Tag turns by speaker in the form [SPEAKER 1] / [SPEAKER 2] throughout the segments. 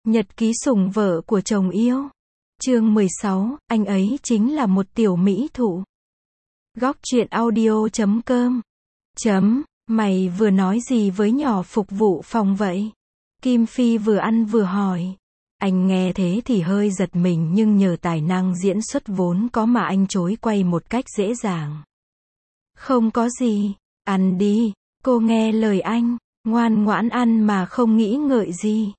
[SPEAKER 1] Nhật ký sủng vợ của chồng yêu. Chương 16, anh ấy chính là một tiểu mỹ thụ. Góc truyện audio.com. Mày vừa nói gì với nhỏ phục vụ phòng vậy? Kim Phi vừa ăn vừa hỏi. Anh nghe thế thì hơi giật mình, nhưng nhờ tài năng diễn xuất vốn có mà anh chối quay một cách dễ dàng. Không có gì, ăn đi, cô nghe lời anh, ngoan ngoãn ăn mà không nghĩ ngợi gì.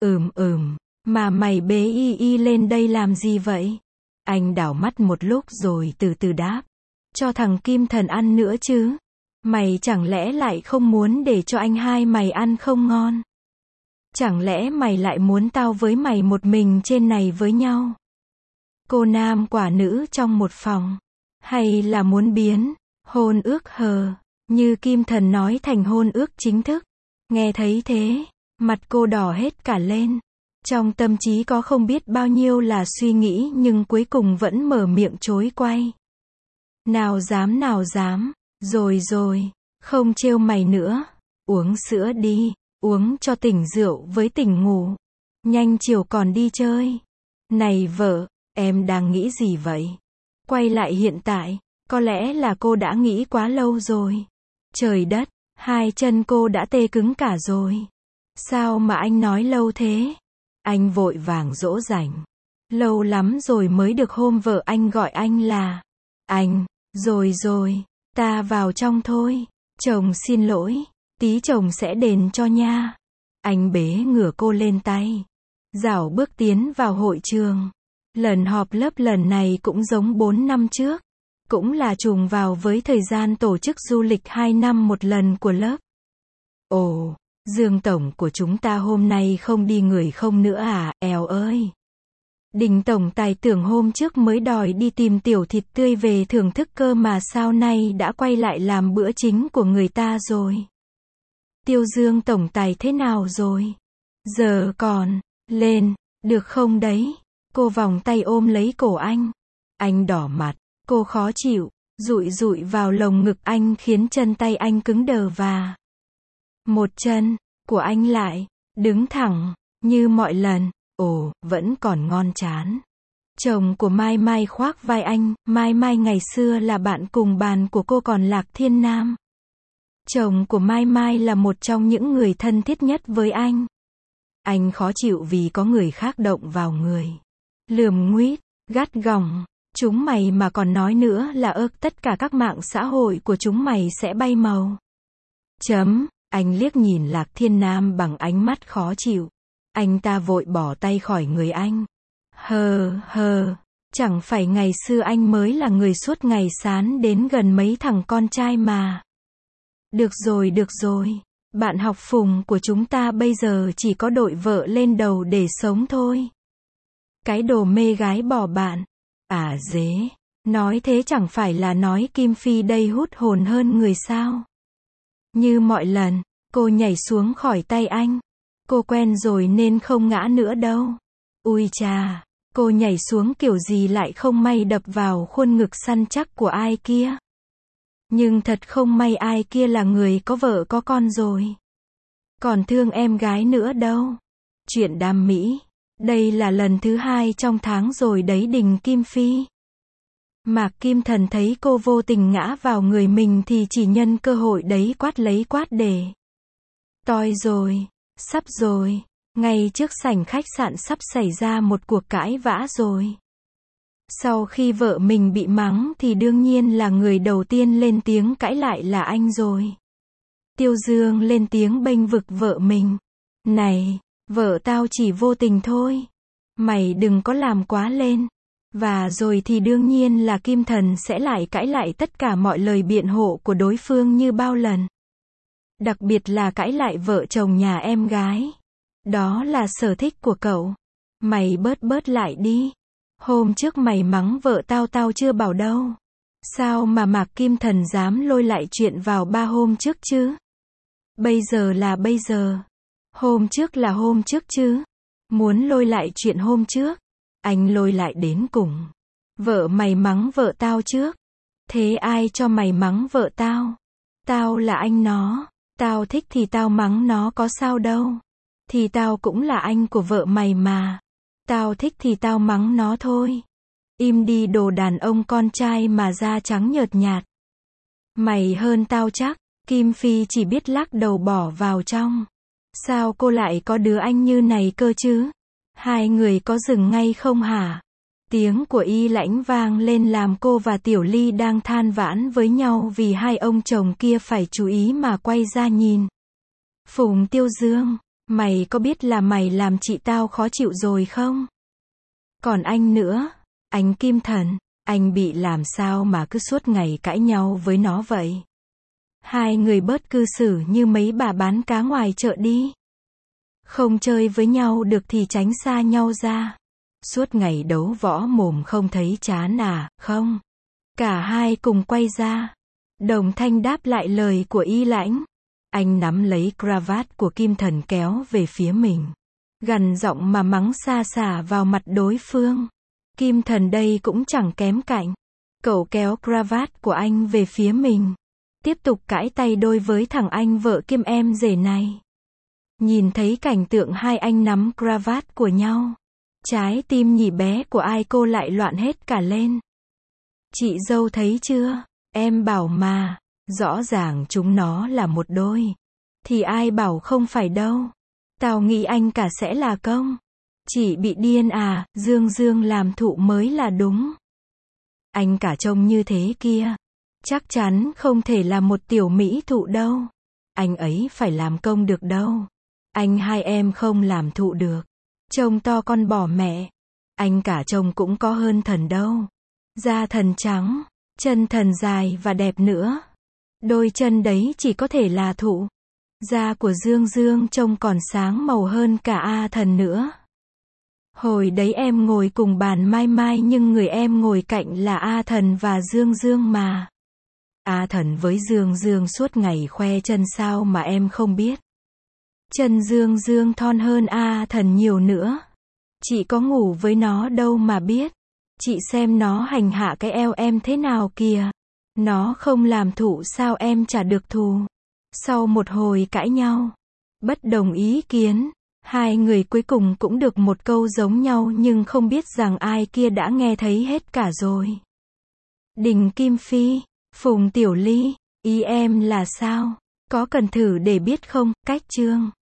[SPEAKER 1] Mà mày bế y lên đây làm gì vậy? Anh đảo mắt một lúc rồi từ từ đáp. Cho thằng Kim Thần ăn nữa chứ. Mày chẳng lẽ lại không muốn để cho anh hai mày ăn không ngon? Chẳng lẽ mày lại muốn tao với mày một mình trên này với nhau? Cô nam quả nữ trong một phòng. Hay là muốn biến hôn ước hờ như Kim Thần nói thành hôn ước chính thức? Nghe thấy thế, mặt cô đỏ hết cả lên. Trong tâm trí có không biết bao nhiêu là suy nghĩ, nhưng cuối cùng vẫn mở miệng chối quay. Nào dám, rồi, không trêu mày nữa. Uống sữa đi, uống cho tỉnh rượu với tỉnh ngủ. Nhanh chiều còn đi chơi. Này vợ, em đang nghĩ gì vậy? Quay lại hiện tại, có lẽ là cô đã nghĩ quá lâu rồi. Trời đất, hai chân cô đã tê cứng cả rồi. Sao mà anh nói lâu thế? Anh vội vàng dỗ dành. Lâu lắm rồi mới được hôm vợ anh gọi anh là anh. Rồi, ta vào trong thôi. Chồng xin lỗi, tí chồng sẽ đền cho nha. Anh bế ngửa cô lên tay. Dảo bước tiến vào hội trường. Lần họp lớp lần này cũng giống 4 năm trước. Cũng là trùng vào với thời gian tổ chức du lịch 2 năm một lần của lớp. Ồ, Dương Tổng của chúng ta hôm nay không đi người không nữa à, èo ơi. Đình Tổng Tài tưởng hôm trước mới đòi đi tìm tiểu thịt tươi về thưởng thức cơ mà sao nay đã quay lại làm bữa chính của người ta rồi. Tiêu Dương Tổng Tài thế nào rồi? Giờ còn lên được không đấy? Cô vòng tay ôm lấy cổ anh. Anh đỏ mặt, cô khó chịu, dụi vào lồng ngực anh khiến chân tay anh cứng đờ và một chân của anh lại đứng thẳng như mọi lần. Ồ, vẫn còn ngon chán. Chồng của Mai Mai khoác vai anh. Mai Mai ngày xưa là bạn cùng bàn của cô, còn Lạc Thiên Nam, chồng của Mai Mai, là một trong những người thân thiết nhất với anh. Anh khó chịu vì có người khác động vào người. Lườm nguýt, gắt gỏng. Chúng mày mà còn nói nữa là tất cả các mạng xã hội của chúng mày sẽ bay màu. Anh liếc nhìn Lạc Thiên Nam bằng ánh mắt khó chịu. Anh ta vội bỏ tay khỏi người anh. Chẳng phải ngày xưa anh mới là người suốt ngày sán đến gần mấy thằng con trai mà. Được rồi. Bạn học Phùng của chúng ta bây giờ chỉ có đội vợ lên đầu để sống thôi. Cái đồ mê gái bỏ bạn. À dế. Nói thế chẳng phải là nói Kim Phi đây hút hồn hơn người sao? Như mọi lần, cô nhảy xuống khỏi tay anh. Cô quen rồi nên không ngã nữa đâu. Ui chà, cô nhảy xuống kiểu gì lại không may đập vào khuôn ngực săn chắc của ai kia. Nhưng thật không may ai kia là người có vợ có con rồi. Còn thương em gái nữa đâu. Chuyện đam mỹ. Đây là lần thứ 2 trong tháng rồi đấy Đình Kim Phi. Mạc Kim Thần thấy cô vô tình ngã vào người mình thì chỉ nhân cơ hội đấy quát để. Toi rồi. Sắp rồi, ngay trước sảnh khách sạn sắp xảy ra một cuộc cãi vã rồi. Sau khi vợ mình bị mắng thì đương nhiên là người đầu tiên lên tiếng cãi lại là anh rồi. Tiêu Dương lên tiếng bênh vực vợ mình. Này, vợ tao chỉ vô tình thôi. Mày đừng có làm quá lên. Và rồi thì đương nhiên là Kim Thần sẽ lại cãi lại tất cả mọi lời biện hộ của đối phương như bao lần. Đặc biệt là cãi lại vợ chồng nhà em gái. Đó là sở thích của cậu. Mày bớt lại đi. Hôm trước mày mắng vợ tao chưa bảo đâu. Sao mà Mạc Kim Thần dám lôi lại chuyện vào 3 hôm trước chứ? Bây giờ là bây giờ. Hôm trước là hôm trước chứ. Muốn lôi lại chuyện hôm trước. Anh lôi lại đến cùng. Vợ mày mắng vợ tao trước. Thế ai cho mày mắng vợ tao? Tao là anh nó. Tao thích thì tao mắng nó có sao đâu. Thì tao cũng là anh của vợ mày mà. Tao thích thì tao mắng nó thôi. Im đi đồ đàn ông con trai mà da trắng nhợt nhạt. Mày hơn tao chắc. Kim Phi chỉ biết lắc đầu bỏ vào trong. Sao cô lại có đứa anh như này cơ chứ? Hai người có dừng ngay không hả? Tiếng của Y Lãnh vang lên làm cô và Tiểu Ly đang than vãn với nhau vì hai ông chồng kia phải chú ý mà quay ra nhìn. Phùng Tiêu Dương, mày có biết là mày làm chị tao khó chịu rồi không? Còn anh nữa, anh Kim Thần, anh bị làm sao mà cứ suốt ngày cãi nhau với nó vậy? Hai người bớt cư xử như mấy bà bán cá ngoài chợ đi. Không chơi với nhau được thì tránh xa nhau ra. Suốt ngày đấu võ mồm không thấy chán à, không? Cả hai cùng quay ra. Đồng Thanh đáp lại lời của Y Lãnh. Anh nắm lấy cravat của Kim Thần kéo về phía mình. Gằn giọng mà mắng xa xả vào mặt đối phương. Kim Thần đây cũng chẳng kém cạnh. Cậu kéo cravat của anh về phía mình. Tiếp tục cãi tay đôi với thằng anh vợ kiêm em rể này. Nhìn thấy cảnh tượng hai anh nắm cravat của nhau. Trái tim nhỉ bé của ai cô lại loạn hết cả lên. Chị dâu thấy chưa? Em bảo mà. Rõ ràng chúng nó là một đôi. Thì ai bảo không phải đâu. Tao nghĩ anh cả sẽ là công. Chị bị điên à, Dương Dương làm thụ mới là đúng. Anh cả trông như thế kia. Chắc chắn không thể là một tiểu mỹ thụ đâu. Anh ấy phải làm công được đâu. Anh hai em không làm thụ được. Trông to con bỏ mẹ. Anh cả trông cũng có hơn thần đâu. Da thần trắng, chân thần dài và đẹp nữa. Đôi chân đấy chỉ có thể là thụ. Da của Dương Dương trông còn sáng màu hơn cả A Thần nữa. Hồi đấy em ngồi cùng bàn Mai Mai nhưng người em ngồi cạnh là A Thần và Dương Dương mà. A Thần với Dương Dương suốt ngày khoe chân sao mà em không biết. Chân Dương Dương thon hơn A Thần nhiều nữa. Chị có ngủ với nó đâu mà biết. Chị xem nó hành hạ cái eo em thế nào kìa. Nó không làm thụ sao em chả được thù. Sau một hồi cãi nhau, bất đồng ý kiến, hai người cuối cùng cũng được một câu giống nhau nhưng không biết rằng ai kia đã nghe thấy hết cả rồi. Đình Kim Phi, Phùng Tiểu Ly, ý em là sao? Có cần thử để biết không? Cách chương